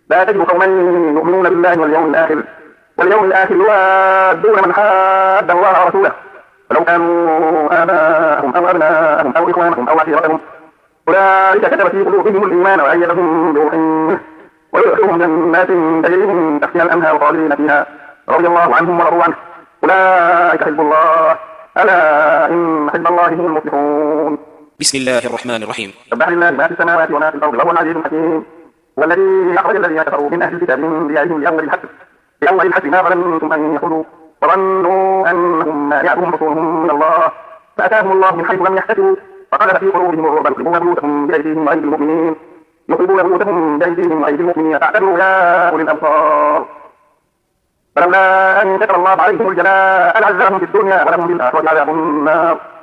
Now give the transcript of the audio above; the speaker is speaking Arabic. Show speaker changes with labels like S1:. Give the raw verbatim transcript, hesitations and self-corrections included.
S1: لا تجد قوما يؤمنون بالله واليوم الآخر واليوم الآخر يوادون من حاد الله ورسوله ولو كانوا آباءهم أو أبناءهم أو إخوانهم أو عشيرتهم أولئك كتب في قلوبهم الإيمان وأيدهم بروح منه ويدخلهم جنات تجري من تحتها الأنهار خالدين فيها رضي الله عنهم ورضوا عنه أولئك حزب الله ألا إن حزب الله هم المفلحون.
S2: بسم الله الرحمن الرحيم.
S1: سبح لله ما في السماوات وما في الأرض وهو العزيز الحكيم. والذي أخرج الذين كفروا من أهل الكتاب من ديارهم لأول الحق لأول الحق ما ظننتم أن يخرجوا وظنوا أنهم مانعتهم رسولهم من الله فأتاهم الله من حيث لم يحتسبوا فقذف في قلوبهم الرعب يخربون بيوتهم بأيديهم وأيدي المؤمنين يخربون بيوتهم بأيديهم وأيدي المؤمنين فاعتبروا يا أولي الأبصار. فلولا أن كتب الله عليهم الجلاء لعذبهم في الدنيا ولهم بالآخرة عذاب النار.